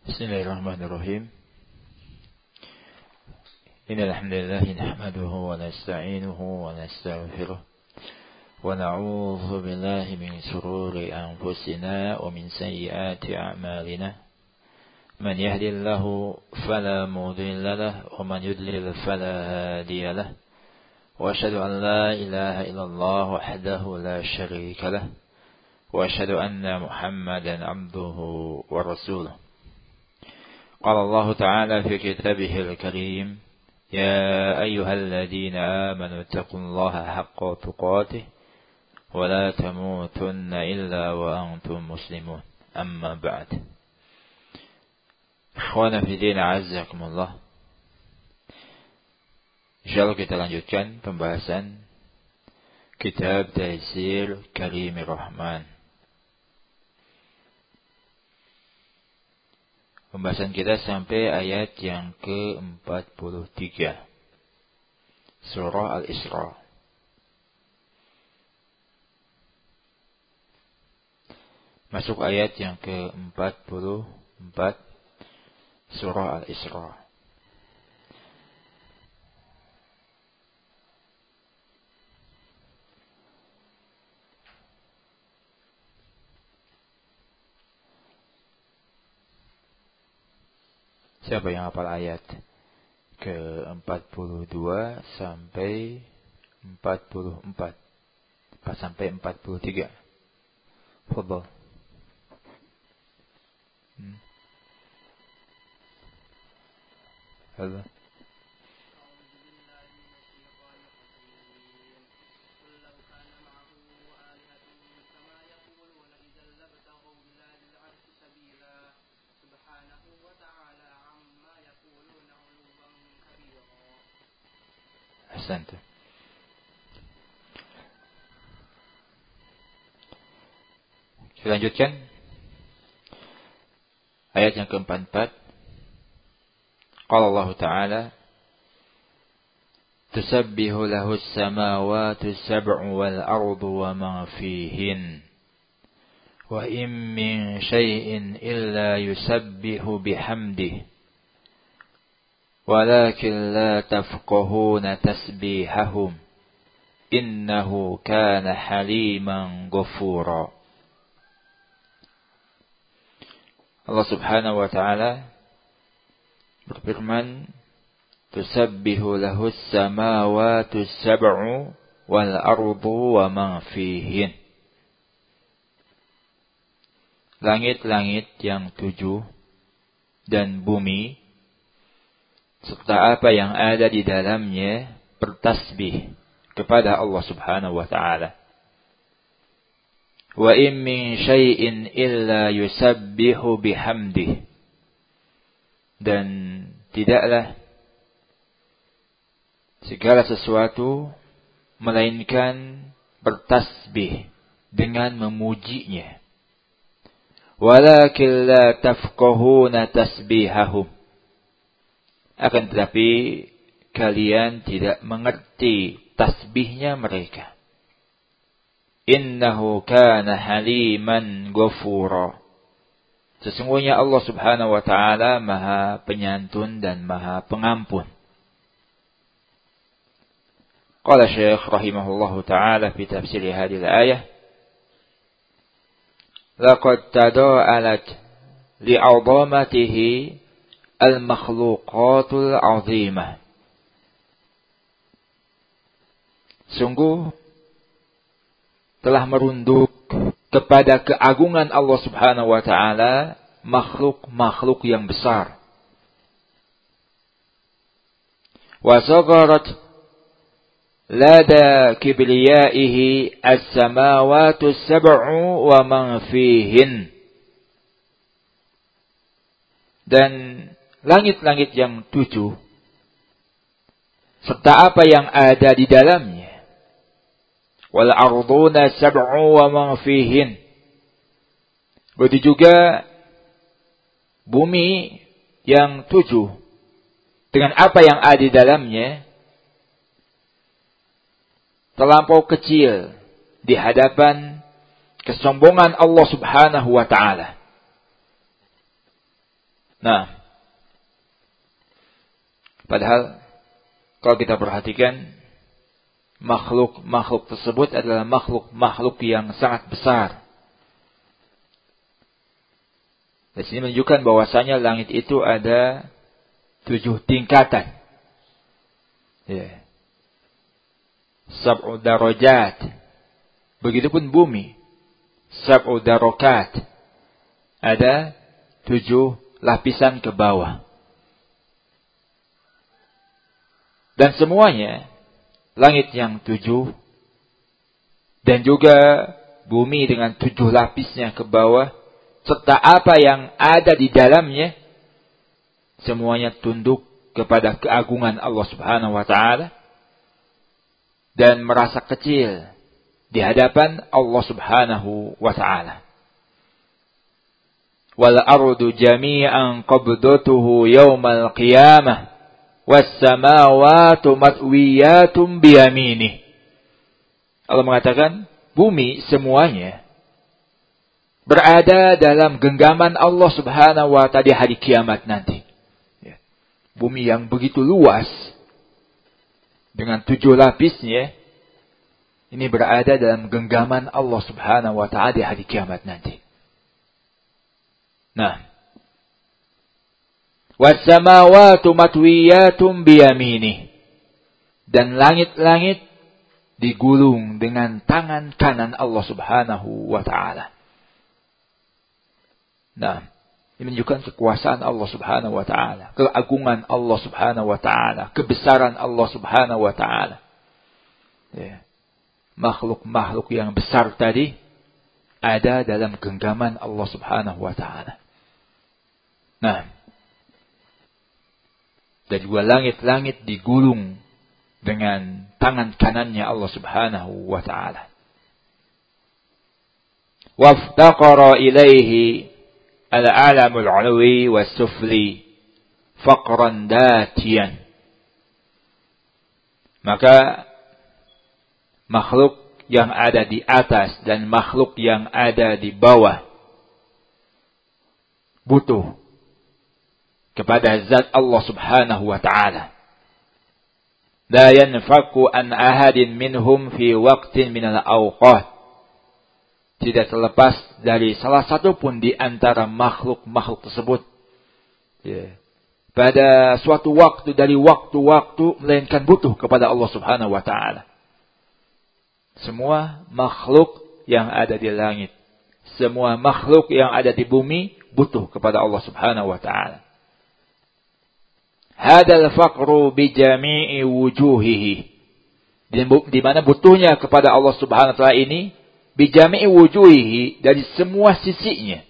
Bismillahirrahmanirrahim. Innal hamdalillah nahmaduhu wa nasta'inuhu wa nastaghfiruh wa na'udzu billahi min shururi anfusina wa min sayyiati a'malina. Man yahdihillahu fala mudilla lahu wa man yudlil fala hadiya lahu. Wa asyhadu an la ilaha illallah wahdahu la syarika lahu wa asyhadu anna Muhammadan 'abduhu wa rasuluh. قال الله تعالى في كتابه الكريم يا أيها الذين آمنوا اتقوا الله حق تقاته ولا تموتن إلا وأنتم مسلمون أما بعد إخوانا في الدين أعزكم الله. Insyaallah kita lanjutkan pembahasan kitab Taysir Karimir Rahman. Pembahasan kita sampai ayat yang ke-43 Surah Al-Isra. Masuk ayat yang ke-44 Surah Al-Isra. Siapa yang hafal ayat ke-42 sampai 44 sampai 43? Fadhal. Halo. Ahsanta. Kita lanjutkan ayat yang ke-44. Qala Allah Ta'ala Tusabbihu lahu as-samawati as-sab'u wal ardu wa ma fihin wa in min shay'in illa yusabbihu bihamdihi walakin la tafqahuna tasbihahum innahu kana haliman ghafura. Allah Subhanahu wa ta'ala berfirman, Tusabbihu lahu as-samawati as-sab'u wal ardu wa ma fihin. Langit-langit yang 7 dan bumi serta apa yang ada di dalamnya bertasbih kepada Allah Subhanahu wa ta'ala. Wa in min syai'in illa yusabbihu bihamdih. Dan tidaklah segala sesuatu melainkan bertasbih dengan memujinya. Walakin la tafqahuna tasbihahum. Akan tetapi kalian tidak mengerti tasbihnya mereka. Innahu kana haliman ghafura. Sesungguhnya Allah Subhanahu wa ta'ala Maha Penyantun dan Maha Pengampun. Qala Syekh rahimahullahu ta'ala fi tafsir hadhihi al-ayah, laqad tada'alat li'azamatihi al-makhluqatul azimah. Sungguh telah merunduk kepada keagungan Allah Subhanahu wa ta'ala makhluk-makhluk yang besar. Wa sagharat lada kibriyaihi as-samawati as-sab'u wa man fihin. Dan langit-langit yang 7 serta apa yang ada di dalamnya. Wal arduna sab'u wa ma fihin. Begitu juga bumi yang 7 dengan apa yang ada di dalamnya terlampau kecil di hadapan kesombongan Allah Subhanahu wa ta'ala. Nah, padahal kalau kita perhatikan, makhluk tersebut adalah makhluk yang sangat besar. Di sini menunjukkan bahwasanya langit itu ada 7 tingkatan. Ya. Sab'u darajat. Begitupun bumi. Sab'u darakat. Ada 7 lapisan ke bawah. Dan semuanya, langit yang 7, dan juga bumi dengan 7 lapisnya ke bawah, serta apa yang ada di dalamnya, semuanya tunduk kepada keagungan Allah Subhanahu wa ta'ala dan merasa kecil di hadapan Allah Subhanahu wa ta'ala. Wal ardu jami'an qabdatuhu yawmal qiyamah was samawati matwiyatun biyaminih. Allah mengatakan bumi semuanya berada dalam genggaman Allah Subhanahu wa ta'ala di hari kiamat nanti. Bumi yang begitu luas dengan 7 lapisnya ini berada dalam genggaman Allah Subhanahu wa ta'ala di hari kiamat nanti. Nah, was-samawati matwiyatun biyaminih, dan langit-langit digulung dengan tangan kanan Allah Subhanahu wa ta'ala. Nah, ini menunjukkan kekuasaan Allah Subhanahu wa ta'ala, keagungan Allah Subhanahu wa ta'ala, kebesaran Allah Subhanahu wa ta'ala. Ya. Makhluk-makhluk yang besar tadi ada dalam genggaman Allah Subhanahu wa ta'ala. Nah, dan juga langit-langit digulung dengan tangan kanannya Allah Subhanahu wa ta'ala. Waftaqara ilaihi al-alamul ulwi was-sufli faqran datiyan. Maka makhluk yang ada di atas dan makhluk yang ada di bawah butuh kepada zat Allah Subhanahu wa ta'ala. La yanfaku an ahadin minhum fi waqtin minal awqat. Tidak terlepas dari salah satu pun di antara makhluk-makhluk tersebut. Ya. Pada suatu waktu dari waktu-waktu melainkan butuh kepada Allah Subhanahu wa ta'ala. Semua makhluk yang ada di langit, semua makhluk yang ada di bumi butuh kepada Allah Subhanahu wa ta'ala. Hadal faqru bi jami'i wujuhihi. Di mana butuhnya kepada Allah Subhanahu wa ta'ala ini bijami'i wujuhihi, dari semua sisinya.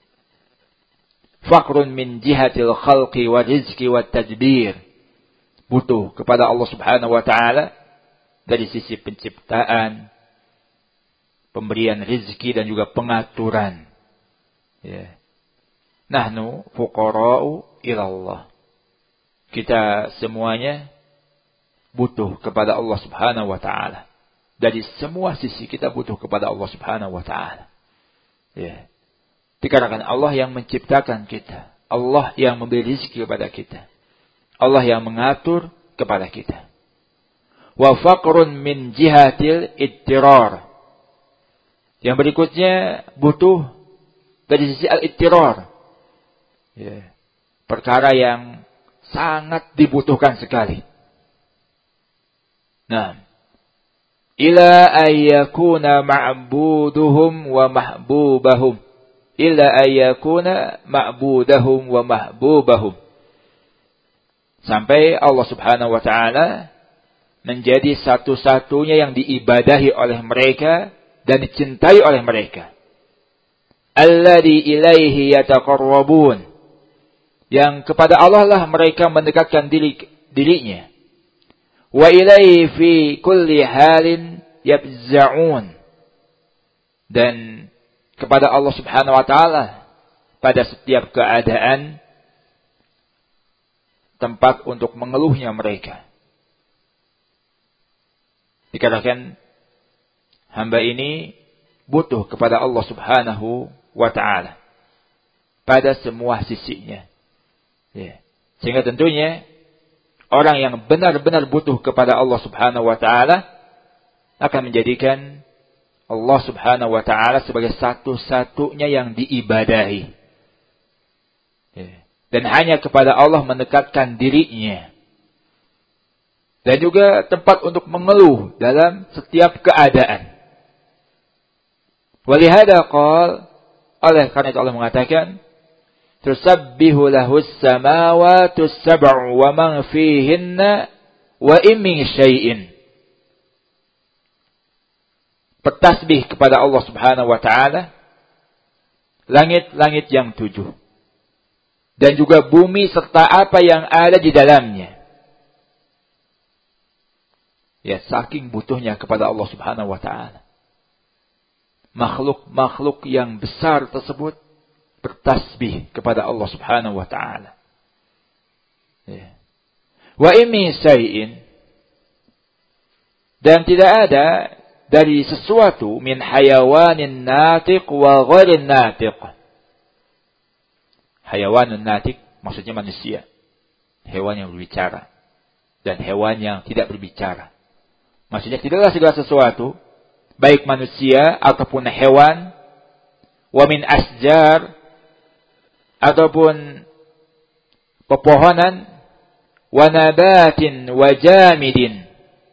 Faqrun min jihatil khalqi wa rizqi wa tadbir. Butuh kepada Allah Subhanahu wa ta'ala dari sisi penciptaan, pemberian rizki dan juga pengaturan. Ya. Nahnu fuqara'u ilallah. Kita semuanya butuh kepada Allah Subhanahu wa ta'ala. Dari semua sisi kita butuh kepada Allah Subhanahu wa ta'ala. Ya. Dikarenakan Allah yang menciptakan kita. Allah yang memberi rezeki kepada kita. Allah yang mengatur kepada kita. Wa faqrun min jihatil ittirar. Yang berikutnya butuh dari sisi al-ittirar. Ya. Perkara yang sangat dibutuhkan sekali. Nah, ila ayyakuna ma'buduhum wa mahbubahum. Ila ayyakuna ma'budahum wa mahbubahum. Sampai Allah Subhanahu wa ta'ala menjadi satu-satunya yang diibadahi oleh mereka dan dicintai oleh mereka. Alladhi ilaihi yataqarrabun. Yang kepada Allah lah mereka mendekatkan dirinya. Wa ilaihi fi kulli halin yabza'un. Dan kepada Allah Subhanahu wa ta'ala pada setiap keadaan tempat untuk mengeluhnya mereka. Dikatakan hamba ini butuh kepada Allah Subhanahu wa ta'ala pada semua sisinya. Ya. Sehingga tentunya orang yang benar-benar butuh kepada Allah Subhanahu wa taala akan menjadikan Allah Subhanahu wa taala sebagai satu-satunya yang diibadahi. Ya. Dan hanya kepada Allah mendekatkan dirinya. Dan juga tempat untuk mengeluh dalam setiap keadaan. Walihada qala, oleh karena itu Allah mengatakan, tusabbihu lahus samawati sab'u wa man fihinna wa in min syai'in. Bertasbih kepada Allah Subhanahu wa taala langit-langit yang 7 dan juga bumi serta apa yang ada di dalamnya. Ya, saking butuhnya kepada Allah Subhanahu wa taala. Makhluk-makhluk yang besar tersebut bertasbih kepada Allah Subhanahu wa taala. Ya. Wa in min syai'in, dan tidak ada dari sesuatu min hayawanin natiq wa ghairin natiq. Hayawanun natiq maksudnya manusia, hewan yang berbicara, dan hewan yang tidak berbicara. Maksudnya tidaklah segala sesuatu, baik manusia ataupun hewan, wa min asjar, ataupun pepohonan, wa nabatin wa jamidin,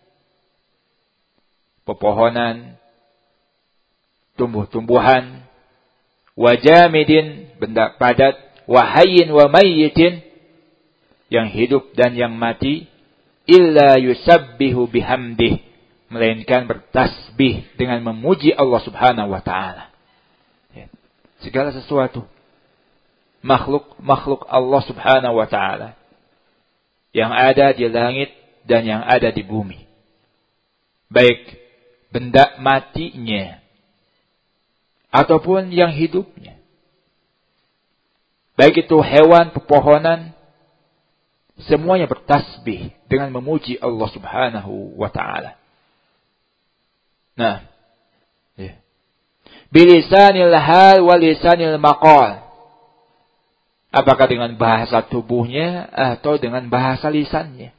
pepohonan, tumbuh-tumbuhan, wa jamidin, benda padat, wa hayyin wa mayyitin, yang hidup dan yang mati, illa yusabbihu bihamdih, melainkan bertasbih dengan memuji Allah Subhanahu wa taala. Segala sesuatu makhluk Allah Subhanahu wa taala yang ada di langit dan yang ada di bumi, baik benda matinya ataupun yang hidupnya, baik itu hewan, pepohonan, semuanya bertasbih dengan memuji Allah Subhanahu wa taala. Nah, ya. Bilisanil hal wa lisanil maqal. Apakah dengan bahasa tubuhnya atau dengan bahasa lisannya?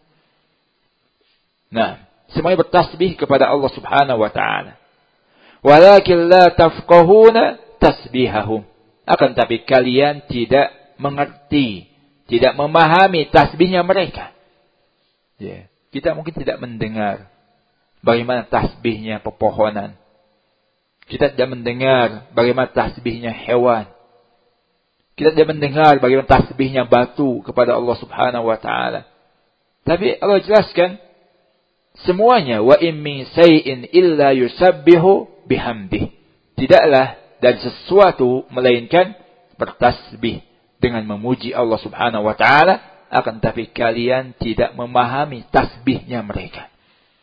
Nah, semuanya bertasbih kepada Allah Subhanahu wa taala. Walakin la tafqahuna tasbihahum. Akan tapi kalian tidak mengerti, tidak memahami tasbihnya mereka. Ya, kita mungkin tidak mendengar bagaimana tasbihnya pepohonan. Kita tidak mendengar bagaimana tasbihnya hewan. Kita tidak mendengar bagaimana tasbihnya batu kepada Allah Subhanahu wa taala. Tapi Allah jelaskan semuanya, wa in min syai'in illa yusabbihu bihamdih. Tidaklah dari sesuatu melainkan bertasbih dengan memuji Allah Subhanahu wa taala, akan tapi kalian tidak memahami tasbihnya mereka.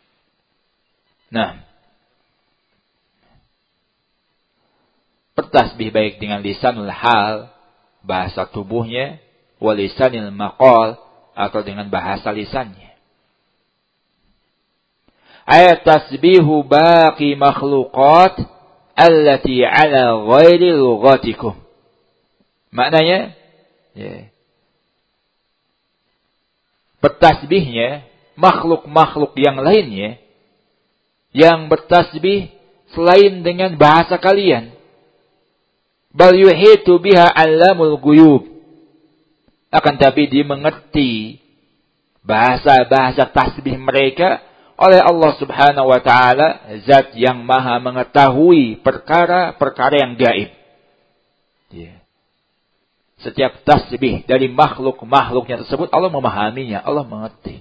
Nah, bertasbih baik dengan lisanul hal, bahasa tubuhnya, wa lisanil maqal, atau dengan bahasa lisannya. Ayat tasbihu baqi makhluqat allati ala ghairi lughatikum. Maknanya, ya, bertasbihnya makhluk-makhluk yang lainnya yang bertasbih selain dengan bahasa kalian. Bal yuhitu biha alamul ghuyub. Akan tapi dimengerti bahasa-bahasa tasbih mereka oleh Allah Subhanahu wa taala, zat yang maha mengetahui perkara-perkara yang gaib. Yeah. Setiap tasbih dari makhluk-makhluknya tersebut Allah memahaminya, Allah mengerti.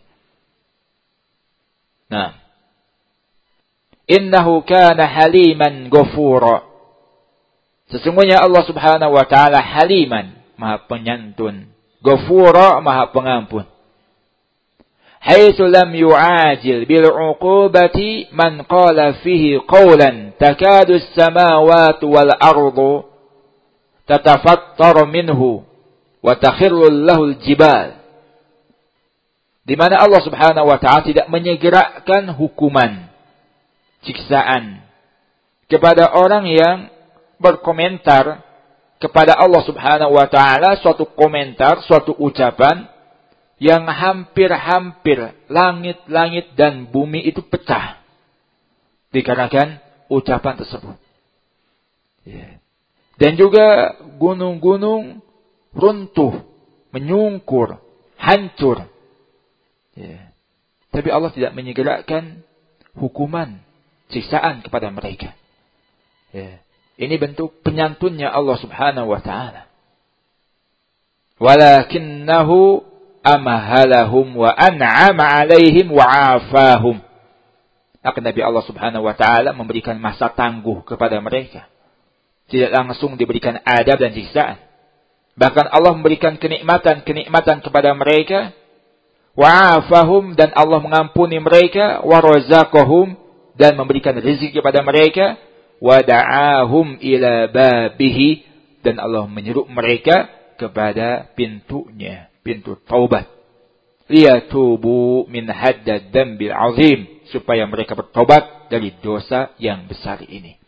Nah, innahu kana haliman ghafura. Sesungguhnya Allah Subhanahu wa taala haliman, maha penyantun, ghafura, maha pengampun. Haitsu lam yu'ajil bil 'uqubati man qala fihi qawlan takadu as-samawati wal ardu tatafattaru minhu wa takhirru lahu al-jibal. Di mana Allah Subhanahu wa taala tidak menyegerakan hukuman, siksaan kepada orang yang berkomentar kepada Allah Subhanahu wa taala suatu komentar, suatu ucapan yang hampir-hampir langit-langit dan bumi itu pecah dikarenakan ucapan tersebut. Dan juga gunung-gunung runtuh, menyungkur, hancur. Tapi Allah tidak menyegerakan hukuman, siksaan kepada mereka. Ini bentuk penyantunnya Allah Subhanahu wa taala. Walakinnahu amahalahum wa an'ama 'alaihim wa 'afahum. Akan Nabi Allah Subhanahu wa taala memberikan masa tangguh kepada mereka. Tidak langsung diberikan adab dan siksaan. Bahkan Allah memberikan kenikmatan kepada mereka. Wa 'afahum, dan Allah mengampuni mereka, wa razaqahum, dan memberikan rezeki kepada mereka. Wada'ahum ila babihi, dan Allah menyeru mereka kepada pintunya, pintu taubat. Liyatubu min haddad dambil azim, supaya mereka bertobat dari dosa yang besar ini.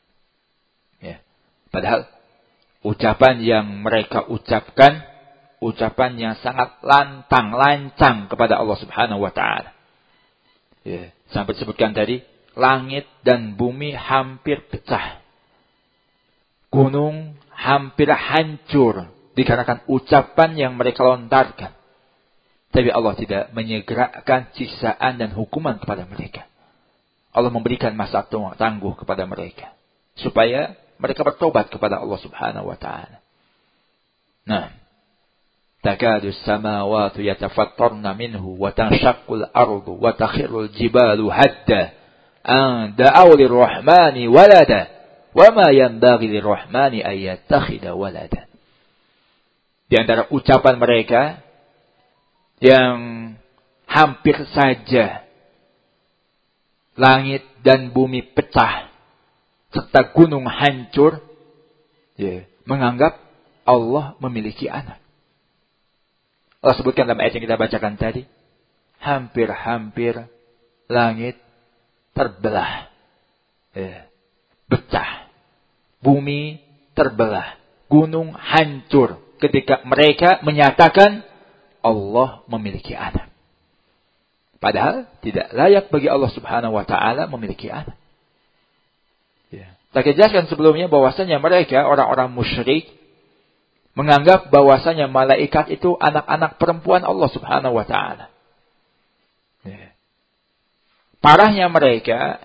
Padahal ucapan yang mereka ucapkan, ucapan yang sangat lantang, lancang kepada Allah Subhanahu wa taala. Sampai disebutkan tadi, langit dan bumi hampir pecah. Gunung hampir hancur dikarenakan ucapan yang mereka lontarkan. Tapi Allah tidak menyegerakan siksaan dan hukuman kepada mereka. Allah memberikan masa tangguh kepada mereka, supaya mereka bertobat kepada Allah Subhanahu wa taala. Nah, takadu samawati yatafattarna minhu wa tanshaqqul ardu wa takhirul jibalu hadda an da'aw lirrahmani walada wa ma yanbaghi lirrahmani ay yattakhidha walada. Di antara ucapan mereka yang hampir saja langit dan bumi pecah serta gunung hancur, menganggap Allah memiliki anak. Allah sebutkan dalam ayat yang kita bacakan tadi, hampir-hampir langit terbelah, pecah, bumi terbelah, gunung hancur ketika mereka menyatakan Allah memiliki anak. Padahal tidak layak bagi Allah Subhanahu wa taala memiliki anak. Kita jelaskan sebelumnya bahwasanya mereka orang-orang musyrik menganggap bahwasanya malaikat itu anak-anak perempuan Allah Subhanahu wa taala. Parahnya mereka,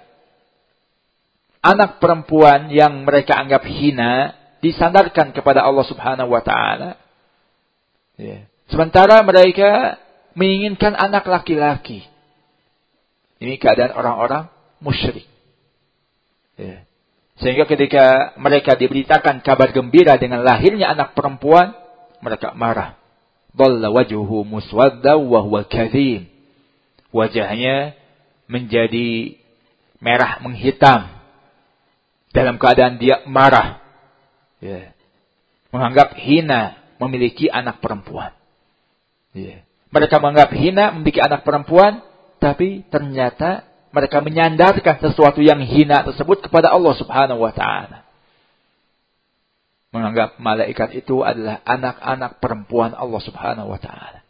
anak perempuan yang mereka anggap hina disandarkan kepada Allah Subhanahu wa taala. Sementara mereka menginginkan anak laki-laki. Ini keadaan orang-orang musyrik. Sehingga ketika mereka diberitakan kabar gembira dengan lahirnya anak perempuan, mereka marah. Dhalla wajhuhu muswadda wa huwa kadhim. Wajahnya menjadi merah menghitam dalam keadaan dia marah. Menganggap hina memiliki anak perempuan. Mereka menganggap hina memiliki anak perempuan, tapi ternyata mereka menyandarkan sesuatu yang hina tersebut kepada Allah Subhanahu wa taala. Menganggap malaikat itu adalah anak-anak perempuan Allah Subhanahu wa taala.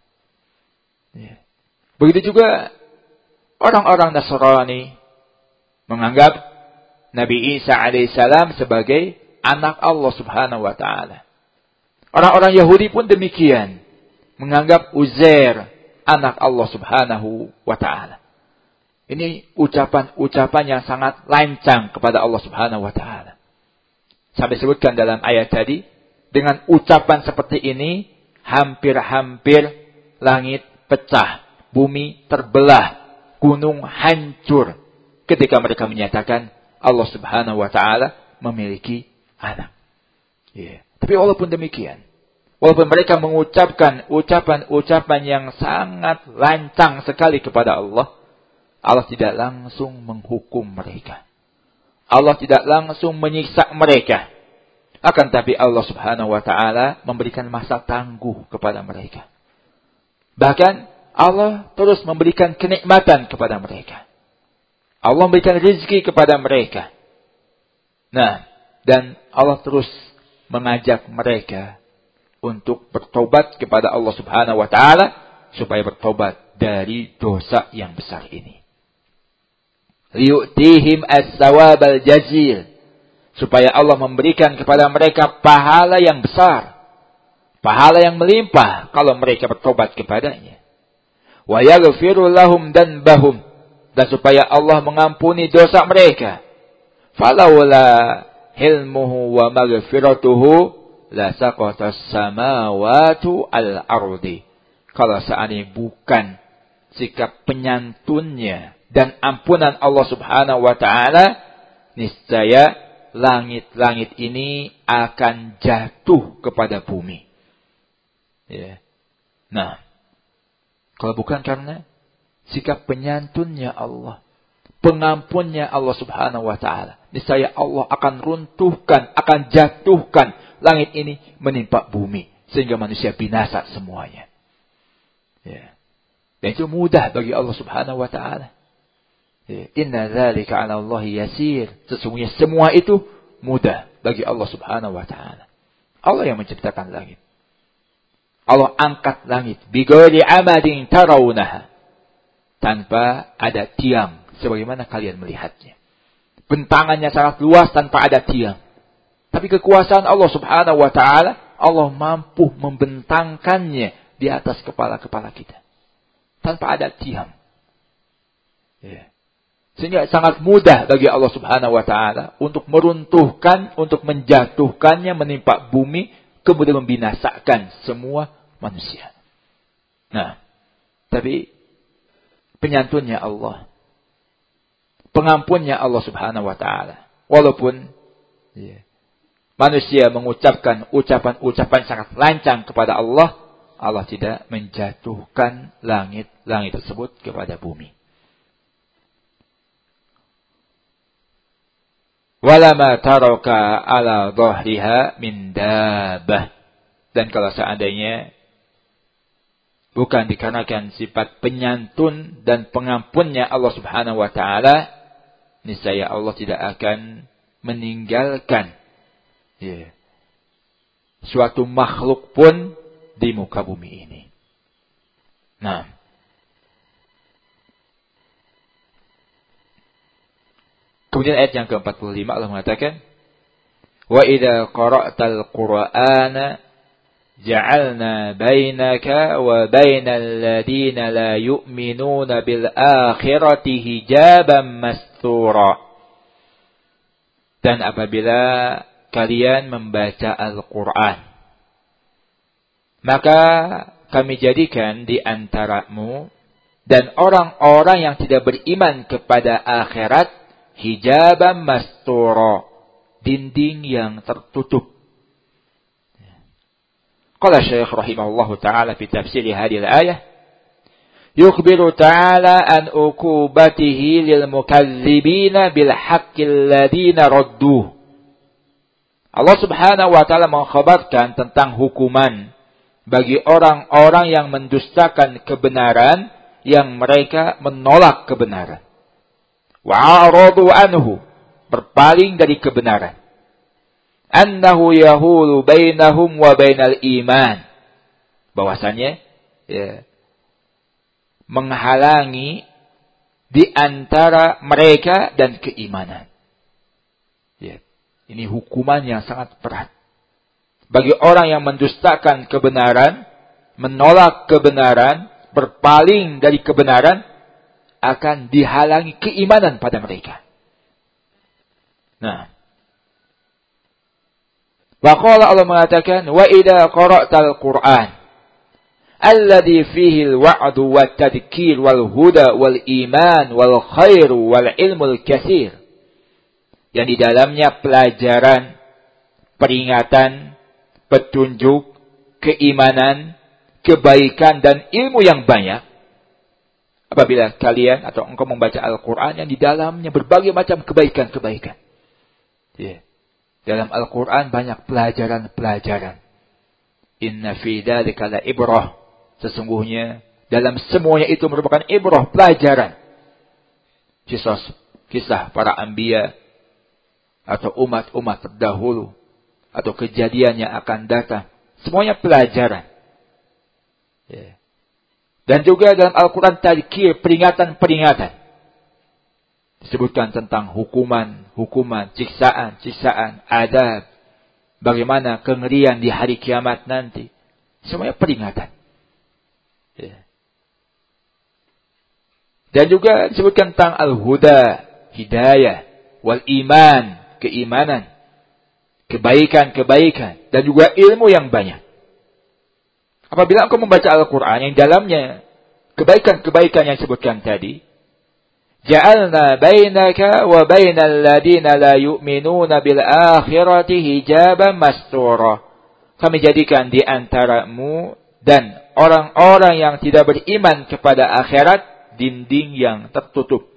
Begitu juga orang-orang Nasrani menganggap Nabi Isa alaihissalam sebagai anak Allah Subhanahu wa taala. Orang-orang Yahudi pun demikian, menganggap Uzair anak Allah Subhanahu wa taala. Ini ucapan-ucapan yang sangat lancang kepada Allah Subhanahu wa taala. Sampai disebutkan dalam ayat tadi, dengan ucapan seperti ini hampir-hampir langit pecah, bumi terbelah, gunung hancur ketika mereka menyatakan Allah Subhanahu wa taala memiliki anak. Tapi walaupun demikian, walaupun mereka mengucapkan ucapan-ucapan yang sangat lancang sekali kepada Allah, Allah tidak langsung menghukum mereka. Allah tidak langsung menyiksa mereka. Akan tapi Allah Subhanahu wa taala memberikan masa tangguh kepada mereka. Bahkan Allah terus memberikan kenikmatan kepada mereka. Allah memberikan rezeki kepada mereka. Nah, dan Allah terus mengajak mereka untuk bertobat kepada Allah Subhanahu wa taala supaya bertobat dari dosa yang besar ini. Liyu'tihim as-sawabal jazil, supaya Allah memberikan kepada mereka pahala yang besar, pahala yang melimpah kalau mereka bertobat kepadanya. Wa yaghfiru lahum danbahum, dan supaya Allah mengampuni dosa mereka. Falawla hilmuhu wa maghfiratuhu la saqatas samawati al-ardi. Kalau seandainya bukan sikap penyantunnya dan ampunan Allah Subhanahu wa taala, niscaya langit-langit ini akan jatuh kepada bumi. Ya. Nah, kalau bukan karena sikap penyantunnya Allah, pengampunnya Allah Subhanahu wa taala, niscaya Allah akan runtuhkan, akan jatuhkan langit ini menimpa bumi sehingga manusia binasa semuanya. Ya. Dan itu mudah bagi Allah Subhanahu wa taala. Ya. Inna dzalika 'ala Allah yasir. Sesungguhnya semua itu mudah bagi Allah Subhanahu wa taala. Allah yang menciptakan langit. Allah angkat langit bighairi amadin tarawunaha, tanpa ada tiang sebagaimana kalian melihatnya. Bentangannya sangat luas tanpa ada tiang. Tapi kekuasaan Allah Subhanahu wa taala, Allah mampu membentangkannya di atas kepala-kepala kita tanpa ada tiang. Ya. Sehingga sangat mudah bagi Allah Subhanahu wa taala untuk meruntuhkan, untuk menjatuhkannya menimpa bumi, kemudian membinasakan semua manusia. Nah, tapi penyantunnya Allah, pengampunnya Allah Subhanahu wa taala. Walaupun manusia mengucapkan ucapan-ucapan sangat lancang kepada Allah, Allah tidak menjatuhkan langit-langit tersebut kepada bumi. Walama taraka ala dhahriha min dabbah. Dan kalau seandainya bukan dikarenakan sifat penyantun dan pengampunnya Allah Subhanahu wa taala, niscaya Allah tidak akan meninggalkan suatu makhluk pun di muka bumi ini. Nah, kemudian ayat yang ke-45 Allah mengatakan, wa idza qara'tal qur'ana ja'alna bainaka wa bainal ladina la yu'minuna bil akhirati hijaban mastura. Dan apabila kalian membaca Al-Qur'an, maka kami jadikan di antaramu dan orang-orang yang tidak beriman kepada akhirat hijaban mastura, dinding yang tertutup. Qala Syekh rahimahullahu ta'ala fi tafsir hadhihi al-ayah, yukhbiru ta'ala an uqubatihi lil mukadzibina bil haqqil ladina radduh. Allah Subhanahu wa ta'ala mengkhabarkan tentang hukuman bagi orang-orang yang mendustakan kebenaran, yang mereka menolak kebenaran. Wa'aradu anhu, berpaling dari kebenaran. Annahu yahulu bainahum wa bainal iman, bahwasanya menghalangi di antara mereka dan keimanan. Ini hukuman yang sangat berat bagi orang yang mendustakan kebenaran, menolak kebenaran, berpaling dari kebenaran, akan dihalangi keimanan pada mereka. Nah, waqala Allah mengatakan, wa idza qara'tal Qur'an alladhi fihi al-wa'du wat-tadhkir wal huda wal iman wal khair wal ilmul katsir, yang di dalamnya pelajaran, peringatan, petunjuk, keimanan, kebaikan dan ilmu yang banyak. Apabila kalian atau engkau membaca Al-Quran yang di dalamnya berbagai macam kebaikan-kebaikan. Dalam Al-Quran banyak pelajaran-pelajaran. Inna fi dzalika la ibrah. Sesungguhnya dalam semuanya itu merupakan ibrah, pelajaran. Kisah para anbiya atau umat-umat terdahulu, atau kejadian yang akan datang. Semuanya pelajaran. Ya. Dan juga dalam Al-Quran tadkir, peringatan-peringatan. Disebutkan tentang hukuman, siksaan, adab. Bagaimana kengerian di hari kiamat nanti. Semuanya peringatan. Ya. Dan juga disebutkan tentang al-huda, hidayah, wal iman, keimanan, kebaikan, dan juga ilmu yang banyak. Apabila engkau membaca Al-Quran yang dalamnya kebaikan-kebaikan yang disebutkan tadi, ja'alna bainaka wa bainal ladina la yu'minuna bil akhirati hijaban mastura. Kami jadikan di antaramu dan orang-orang yang tidak beriman kepada akhirat dinding yang tertutup.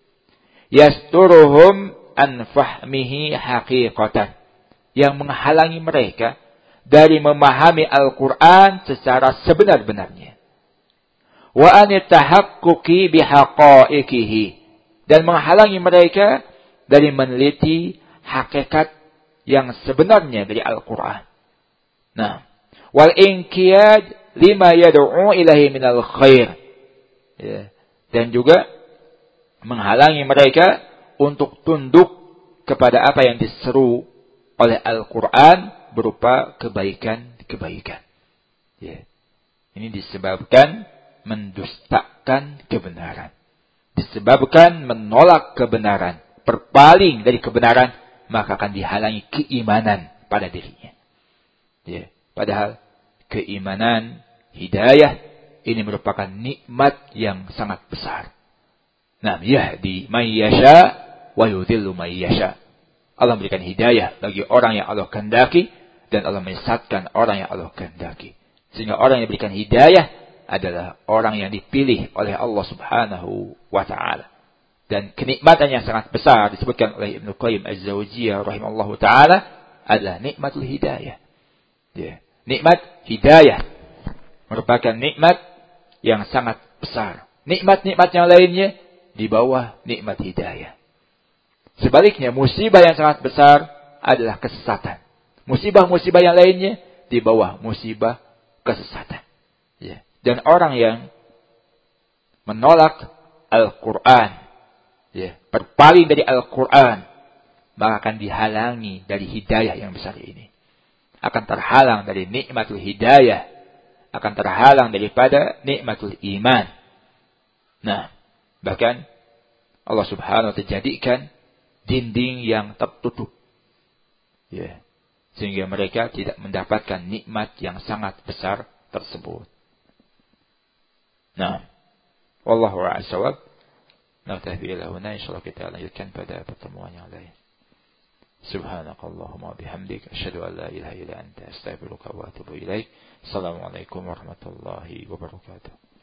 Yasturuhum an fahmihi haqiqatan. Yang menghalangi mereka dari memahami Al-Quran secara sebenar-benarnya. Wa anitahaqquqi bihaqaiqihi. Dan menghalangi mereka dari meneliti hakikat yang sebenarnya dari Al-Quran. Nah, wal inqiyad lima yad'u ilahi minal khair. Ya. Dan juga menghalangi mereka untuk tunduk kepada apa yang diseru oleh Al-Quran berupa kebaikan-kebaikan. Ya. Ini disebabkan mendustakan kebenaran. Disebabkan menolak kebenaran. Berpaling dari kebenaran, maka akan dihalangi keimanan pada dirinya. Ya. Padahal keimanan, hidayah, ini merupakan nikmat yang sangat besar. Nah, yahdi man yasha wa yudhillu man yasha. Allah memberikan hidayah bagi orang yang Allah kehendaki, dan Allah menyesatkan orang yang Allah kehendaki. Sehingga orang yang diberikan hidayah adalah orang yang dipilih oleh Allah Subhanahu wa ta'ala. Dan kenikmatan yang sangat besar disebutkan oleh Ibnu Qayyim Az-Zawjiyah rahimallahu ta'ala adalah nikmatul hidayah. Ya. Nikmat hidayah merupakan nikmat yang sangat besar. Nikmat-nikmat yang lainnya di bawah nikmat hidayah. Sebaliknya, musibah yang sangat besar adalah kesesatan. Musibah-musibah yang lainnya di bawah musibah kesesatan. Ya. Dan orang yang menolak Al-Quran, ya, berpaling dari Al-Quran, maka akan dihalangi dari hidayah yang besar ini. Akan terhalang dari nikmatul hidayah, akan terhalang daripada nikmatul iman. Nah, bahkan Allah Subhanahu wa ta'ala jadikan dinding yang tertutup. Ya. Sehingga mereka tidak mendapatkan nikmat yang sangat besar tersebut. Nah, wallahu a'lam. Naktafi ila huna, insyaallah kita lanjutkan pada pertemuan yang lain. Subhanakallahumma bihamdik asyhadu an la ilaha illa anta astaghfiruka wa atubu ilaik. Assalamualaikum warahmatullahi wabarakatuh.